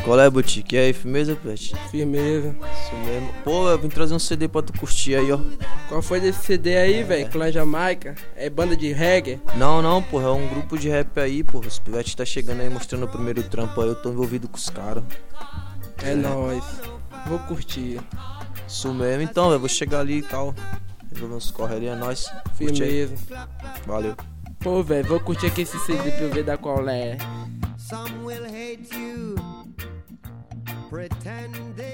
Qual é, Boutique? E aí, firmeza, Pet? Firmeza. Isso mesmo. Pô, eu vim trazer um CD pra tu curtir aí, ó. Qual foi desse CD aí, velho? Clã Jamaica? É banda de reggae? Não, porra, é um grupo de rap aí, porra. Os pivetes tá chegando aí mostrando o primeiro trampo aí, eu tô envolvido com os caras. É nóis. Vou curtir. Isso mesmo, então, eu vou chegar ali e tal. Resolver uns corre ali, é nóis. Curte aí. Firmeza. Valeu. Pô, velho, vou curtir aqui esse CD pra eu ver da qual é. Some will hate you, pretending